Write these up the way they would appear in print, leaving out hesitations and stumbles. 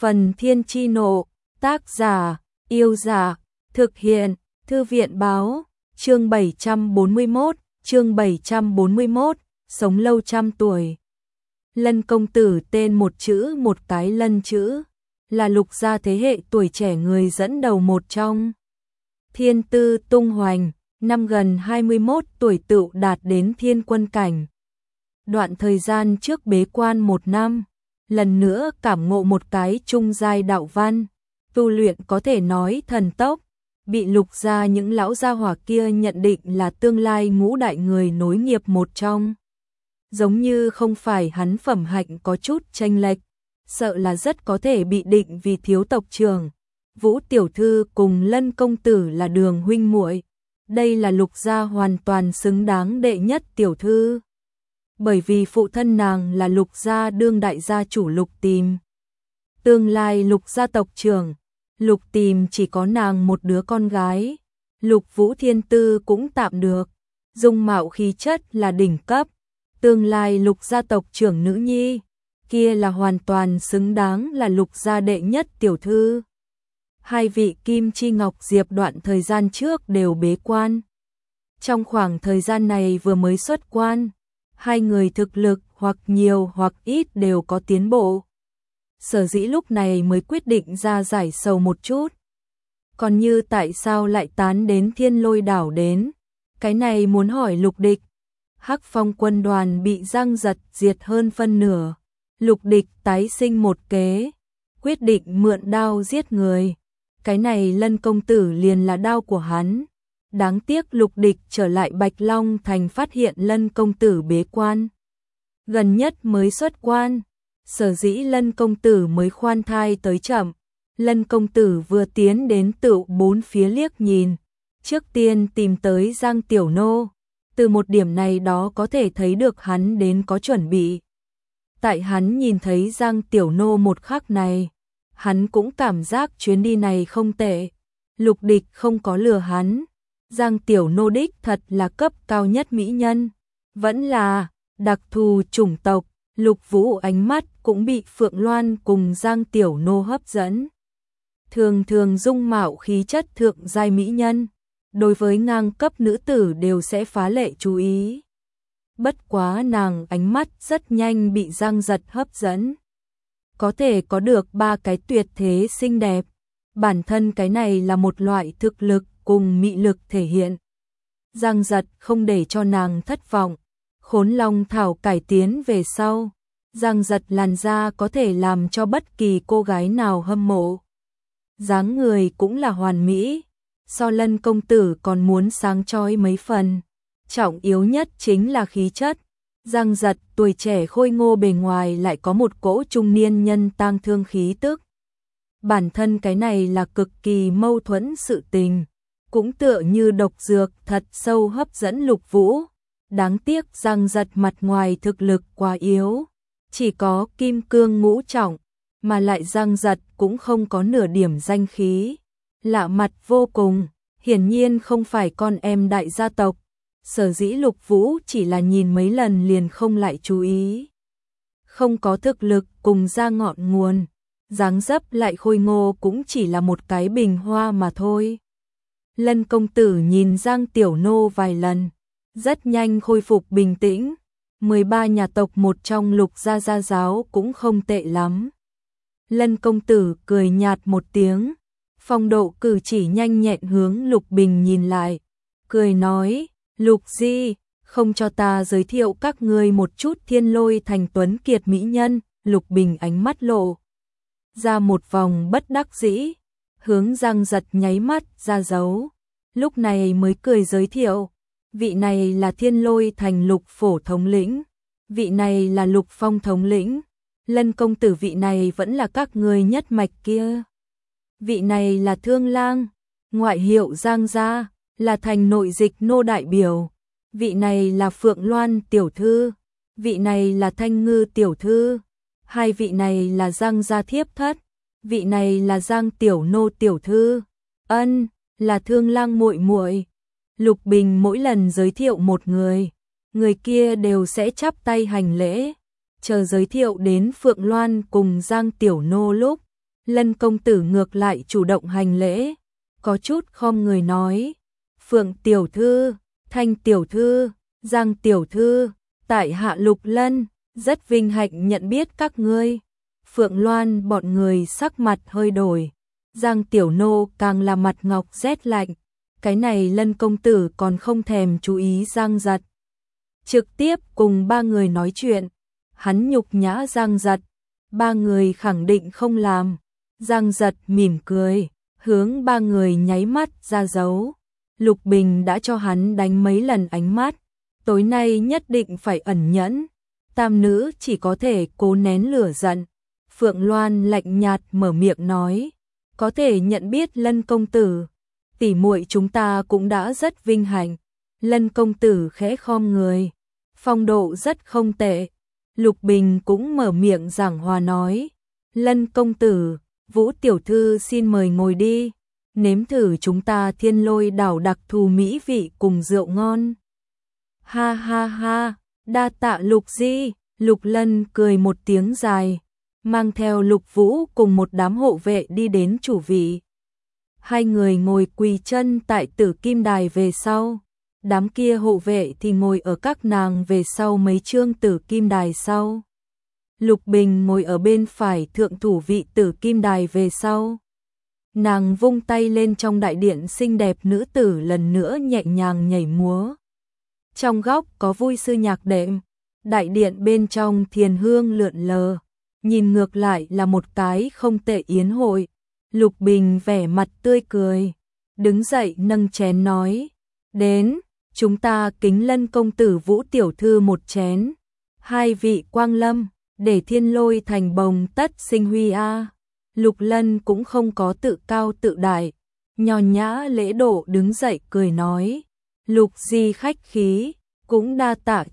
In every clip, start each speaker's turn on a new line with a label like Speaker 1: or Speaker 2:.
Speaker 1: Phần Thiên Chi Nộ, tác giả, Yêu Giả, thực hiện, Thư viện Báo, chương 741, sống lâu trăm tuổi. Lân công tử tên một chữ một cái Lân chữ, là Lục gia thế hệ tuổi trẻ người dẫn đầu một trong. Thiên tư tung hoành, năm gần 21 tuổi tựu đạt đến thiên quân cảnh. Đoạn thời gian trước bế quan 1 năm, lần nữa cảm ngộ một cái trung giai đạo văn, tu luyện có thể nói thần tốc, bị Lục gia những lão gia hỏa kia nhận định là tương lai ngũ đại người nối nghiệp một trong. Giống như không phải hắn phẩm hạnh có chút chênh lệch, sợ là rất có thể bị định vì thiếu tộc trưởng. Vũ tiểu thư cùng Lân công tử là đường huynh muội, đây là Lục gia hoàn toàn xứng đáng đệ nhất tiểu thư. Bởi vì phụ thân nàng là Lục gia đương đại gia chủ Lục Tìm, tương lai Lục gia tộc trưởng. Lục Tìm chỉ có nàng một đứa con gái, Lục Vũ thiên tư cũng tạm được, dung mạo khí chất là đỉnh cấp, tương lai Lục gia tộc trưởng nữ nhi, kia là hoàn toàn xứng đáng là Lục gia đệ nhất tiểu thư. Hai vị Kim Chi Ngọc Diệp đoạn thời gian trước đều bế quan. Trong khoảng thời gian này vừa mới xuất quan, hai người thực lực hoặc nhiều hoặc ít đều có tiến bộ. Sở dĩ lúc này mới quyết định ra giải sầu một chút. Còn như tại sao lại tán đến Thiên Lôi đảo đến, cái này muốn hỏi Lục Địch. Hắc Phong quân đoàn bị Giang Giật diệt hơn phân nửa, Lục Địch tái sinh một kế, quyết định mượn đao giết người. Cái này Lân công tử liền là đao của hắn. Đáng tiếc Lục Địch trở lại Bạch Long thành phát hiện Lân công tử bế quan, gần nhất mới xuất quan. Sở dĩ Lân công tử mới khoan thai tới chậm. Lân công tử vừa tiến đến tựu bốn phía liếc nhìn, trước tiên tìm tới Giang Tiểu Nô. Từ một điểm này đó có thể thấy được hắn đến có chuẩn bị. Tại hắn nhìn thấy Giang Tiểu Nô một khắc này, hắn cũng cảm giác chuyến đi này không tệ. Lục Địch không có lừa hắn, Giang Tiểu Nô đích thật là cấp cao nhất mỹ nhân, vẫn là đặc thù chủng tộc. Lục Vũ ánh mắt cũng bị Phượng Loan cùng Giang Tiểu Nô hấp dẫn. Thường thường dung mạo khí chất thượng giai mỹ nhân, đối với ngang cấp nữ tử đều sẽ phá lệ chú ý. Bất quá nàng ánh mắt rất nhanh bị Giang Giật hấp dẫn. Có thể có được 3 cái tuyệt thế xinh đẹp, bản thân cái này là một loại thực lực cùng mị lực thể hiện. Giang Giật không để cho nàng thất vọng. Khốn Long thảo cải tiến về sau, Giang Giật làn da có thể làm cho bất kỳ cô gái nào hâm mộ. Dáng người cũng là hoàn mỹ, so Lân công tử còn muốn sáng chói mấy phần. Trọng yếu nhất chính là khí chất. Giang Giật tuổi trẻ khôi ngô bề ngoài lại có một cỗ trung niên nhân tang thương khí tức. Bản thân cái này là cực kỳ mâu thuẫn sự tình, cũng tựa như độc dược thật sâu hấp dẫn Lục Vũ. Đáng tiếc Giang Giật mặt ngoài thực lực quá yếu, chỉ có kim cương ngũ trọng, mà lại Giang Giật cũng không có nửa điểm danh khí. Lạ mặt vô cùng, hiển nhiên không phải con em đại gia tộc. Sở dĩ Lục Vũ chỉ là nhìn mấy lần liền không lại chú ý. Không có thực lực cùng ra ngọn nguồn, dáng dấp lại khôi ngô cũng chỉ là một cái bình hoa mà thôi. Lân công tử nhìn Giang Tiểu Nô vài lần, rất nhanh khôi phục bình tĩnh. 13 nhà tộc một trong Lục gia gia giáo cũng không tệ lắm. Lân công tử cười nhạt một tiếng, phong độ cử chỉ nhanh nhẹn hướng Lục Bình nhìn lại, cười nói: Lục Di, không cho ta giới thiệu các ngươi một chút Thiên Lôi thành tuấn kiệt mỹ nhân. Lục Bình ánh mắt lộ ra một vòng bất đắc dĩ, hướng Giang Giật nháy mắt ra dấu, lúc này mới cười giới thiệu: vị này là Thiên Lôi thành Lục phổ thống lĩnh, vị này là Lục Phong thống lĩnh, Lân công tử vị này vẫn là các ngươi nhất mạch kia. Vị này là Thương Lang, ngoại hiệu Giang gia, là thành nội dịch nô đại biểu. Vị này là Phượng Loan tiểu thư, vị này là Thanh Ngư tiểu thư, hai vị này là Giang gia thiếp thất, vị này là Giang Tiểu Nô tiểu thư, ân, là Thương Lang muội muội. Lục Bình mỗi lần giới thiệu một người, người kia đều sẽ chắp tay hành lễ. Chờ giới thiệu đến Phượng Loan cùng Giang Tiểu Nô lúc, Lân công tử ngược lại chủ động hành lễ, có chút khom người nói, Phượng tiểu thư, Thanh tiểu thư, Giang tiểu thư, tại hạ Lục Lân, rất vinh hạnh nhận biết các ngươi. Phượng Loan bọn người sắc mặt hơi đổi, Giang tiểu nô càng là mặt ngọc rét lạnh, cái này Lân công tử còn không thèm chú ý Giang Giật. Trực tiếp cùng ba người nói chuyện, hắn nhục nhã Giang Giật, ba người khẳng định không làm. Giang Giật mỉm cười, hướng ba người nháy mắt ra dấu. Lục Bình đã cho hắn đánh mấy lần ánh mắt, tối nay nhất định phải ẩn nhẫn. Tam nữ chỉ có thể cố nén lửa giận. Phượng Loan lạnh nhạt mở miệng nói, có thể nhận biết Lân công tử, tỷ muội chúng ta cũng đã rất vinh hạnh. Lân công tử khẽ khom người, phong độ rất không tệ. Lục Bình cũng mở miệng giảng hòa nói, Lân công tử, Vũ tiểu thư xin mời ngồi đi, nếm thử chúng ta Thiên Lôi đảo đặc thù mỹ vị cùng rượu ngon. Ha ha ha, đa tạ Lục Di. Lục Lân cười một tiếng dài, mang theo Lục Vũ cùng một đám hộ vệ đi đến chủ vị. Hai người ngồi quỳ chân tại Tử Kim Đài về sau, đám kia hộ vệ thì ngồi ở các nàng về sau mấy chương Tử Kim Đài sau. Lục Bình ngồi ở bên phải thượng thủ vị Tử Kim Đài về sau. Nàng vung tay lên, trong đại điện xinh đẹp nữ tử lần nữa nhẹ nhàng nhảy múa. Trong góc có vui sư nhạc đệm, đại điện bên trong thiền hương lượn lờ, nhìn ngược lại là một cái không tệ yến hội. Lục Bình vẻ mặt tươi cười, đứng dậy nâng chén nói, đến, chúng ta kính Lân công tử Vũ tiểu thư một chén. Hai vị quang lâm, để Thiên Lôi thành bồng tất sinh huy a. Lục Lân cũng không có tự cao tự đại, nho nhã lễ độ đứng dậy cười nói, Lục Di khách khí, cũng đa tạ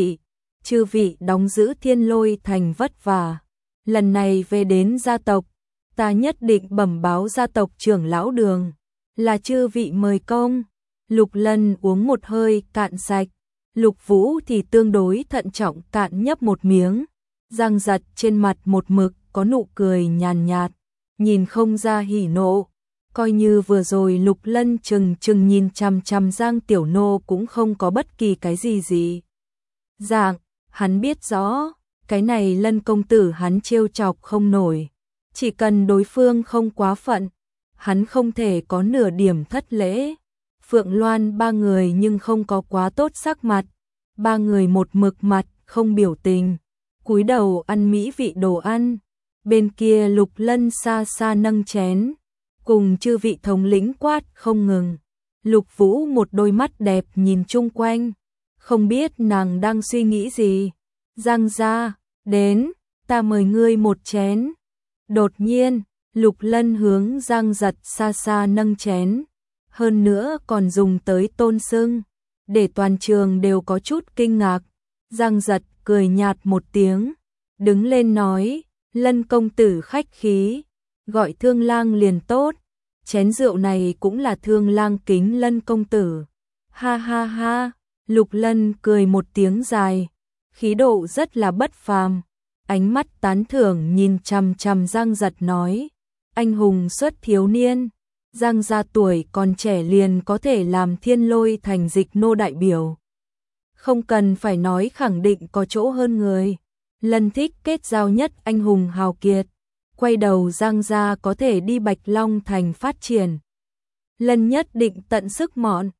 Speaker 1: chư vị đóng giữ Thiên Lôi thành vất vả. Lần này về đến gia tộc, ta nhất định bẩm báo gia tộc trưởng lão Đường, là chư vị mời công. Lục Lân uống một hơi cạn sạch, Lục Vũ thì tương đối thận trọng cạn nhấp một miếng. Giang Giật trên mặt một mực có nụ cười nhàn nhạt, nhìn không ra hỉ nộ. Coi như vừa rồi Lục Lân chừng nhìn chằm chằm Giang Tiểu Nô cũng không có bất kỳ cái gì. Dạng, hắn biết rõ, cái này Lân công tử hắn trêu chọc không nổi. Chỉ cần đối phương không quá phận, hắn không thể có nửa điểm thất lễ. Phượng Loan ba người nhưng không có quá tốt sắc mặt. Ba người một mực mặt, không biểu tình, cúi đầu ăn mỹ vị đồ ăn. Bên kia Lục Lân xa xa nâng chén, cùng chư vị thống lĩnh quát không ngừng. Lục Vũ một đôi mắt đẹp nhìn chung quanh, không biết nàng đang suy nghĩ gì. Giang gia, đến, ta mời ngươi một chén. Đột nhiên, Lục Lân hướng Giang Giật xa xa nâng chén, hơn nữa còn dùng tới tôn xưng, để toàn trường đều có chút kinh ngạc. Giang Giật cười nhạt một tiếng, đứng lên nói, Lân công tử khách khí, gọi Thương Lang liền tốt, chén rượu này cũng là Thương Lang kính Lân công tử. Ha ha ha, Lục Lân cười một tiếng dài, khí độ rất là bất phàm, ánh mắt tán thưởng nhìn chằm chằm Giang Giật nói, anh hùng xuất thiếu niên, Giang gia tuổi còn trẻ liền có thể làm Thiên Lôi thành dịch nô đại biểu. Không cần phải nói, khẳng định có chỗ hơn người. Lân thích kết giao nhất anh hùng hào kiệt, quay đầu Giang gia có thể đi Bạch Long thành phát triển. Lân nhất định tận sức mọn.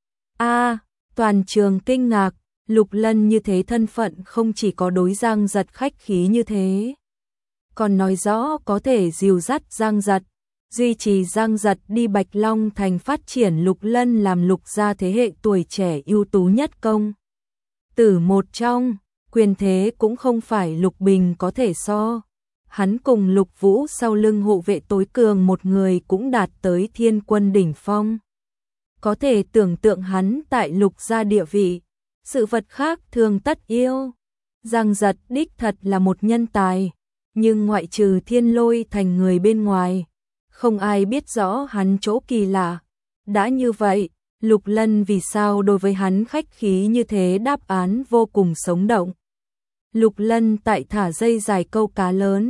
Speaker 1: Toàn trường kinh ngạc, Lục Lân như thế thân phận không chỉ có đối Giang Giật khách khí như thế, còn nói rõ có thể dìu dắt Giang Giật, duy trì Giang Giật đi Bạch Long thành phát triển. Lục Lân làm Lục gia thế hệ tuổi trẻ ưu tú nhất công tử một trong, quyền thế cũng không phải Lục Bình có thể so. Hắn cùng Lục Vũ sau lưng hộ vệ tối cường một người cũng đạt tới thiên quân đỉnh phong. Có thể tưởng tượng hắn tại Lục gia địa vị, sự vật khác thường tất yêu. Giang Giật đích thật là một nhân tài, nhưng ngoại trừ Thiên Lôi thành người bên ngoài, không ai biết rõ hắn chỗ kỳ lạ. Đã như vậy, Lục Lân vì sao đối với hắn khách khí như thế? Đáp án vô cùng sống động. Lục Lân tại thả dây dài câu cá lớn,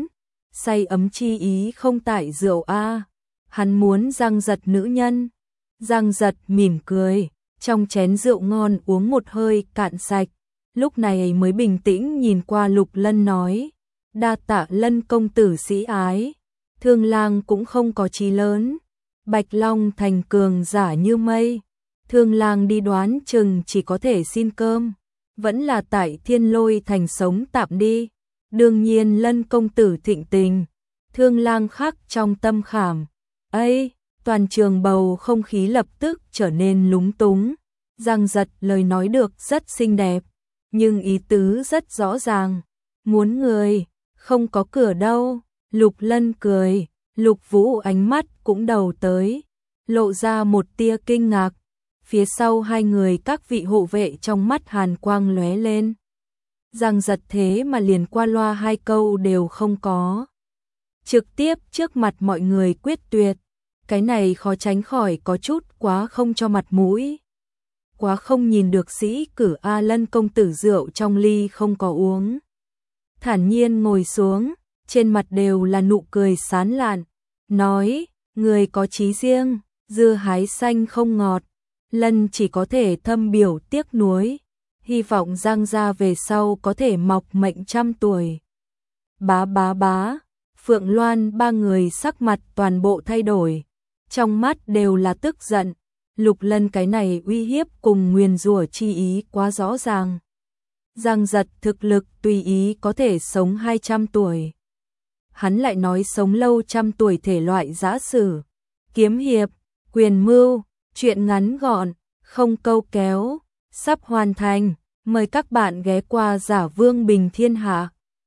Speaker 1: say ấm chi ý không tải rượu a. Hắn muốn Giang Giật nữ nhân. Giang Giật mỉm cười, trong chén rượu ngon uống một hơi cạn sạch, lúc này mới bình tĩnh nhìn qua Lục Lân nói, đa tạ Lân công tử sĩ ái, Thương Lang cũng không có chí lớn, Bạch Long thành cường giả như mây, Thương Lang đi đoán chừng chỉ có thể xin cơm, vẫn là tại Thiên Lôi thành sống tạm đi. Đương nhiên Lân công tử thịnh tình, Thương Lang khắc trong tâm khảm. Ấy, toàn trường bầu không khí lập tức trở nên lúng túng. Giang Giật lời nói được rất xinh đẹp, nhưng ý tứ rất rõ ràng. Muốn người, không có cửa đâu. Lục Lân cười, Lục Vũ ánh mắt cũng đầu tới, lộ ra một tia kinh ngạc. Phía sau hai người các vị hộ vệ trong mắt hàn quang lóe lên. Giang Giật thế mà liền qua loa hai câu đều không có. Trực tiếp trước mặt mọi người quyết tuyệt. Cái này khó tránh khỏi có chút quá không cho mặt mũi. Quá không nhìn được sĩ cử A. Lân công tử rượu trong ly không có uống. Thản nhiên ngồi xuống, trên mặt đều là nụ cười sán lạn. Nói, người có chí riêng, dưa hái xanh không ngọt. Lân chỉ có thể thâm biểu tiếc nuối. Hy vọng Giang gia về sau có thể mọc mệnh trăm tuổi. Bá bá bá, Phượng Loan ba người sắc mặt toàn bộ thay đổi. Trong mắt đều là tức giận. Lục Lân cái này uy hiếp cùng nguyền rủa chi ý quá rõ ràng. Giang Giật thực lực tùy ý có thể sống 200 tuổi. Hắn lại nói sống lâu trăm tuổi thể loại giã sử, kiếm hiệp, quyền mưu, chuyện ngắn gọn, không câu kéo, sắp hoàn thành. Mời các bạn ghé qua Giả Vương Bình Thiên Hạ.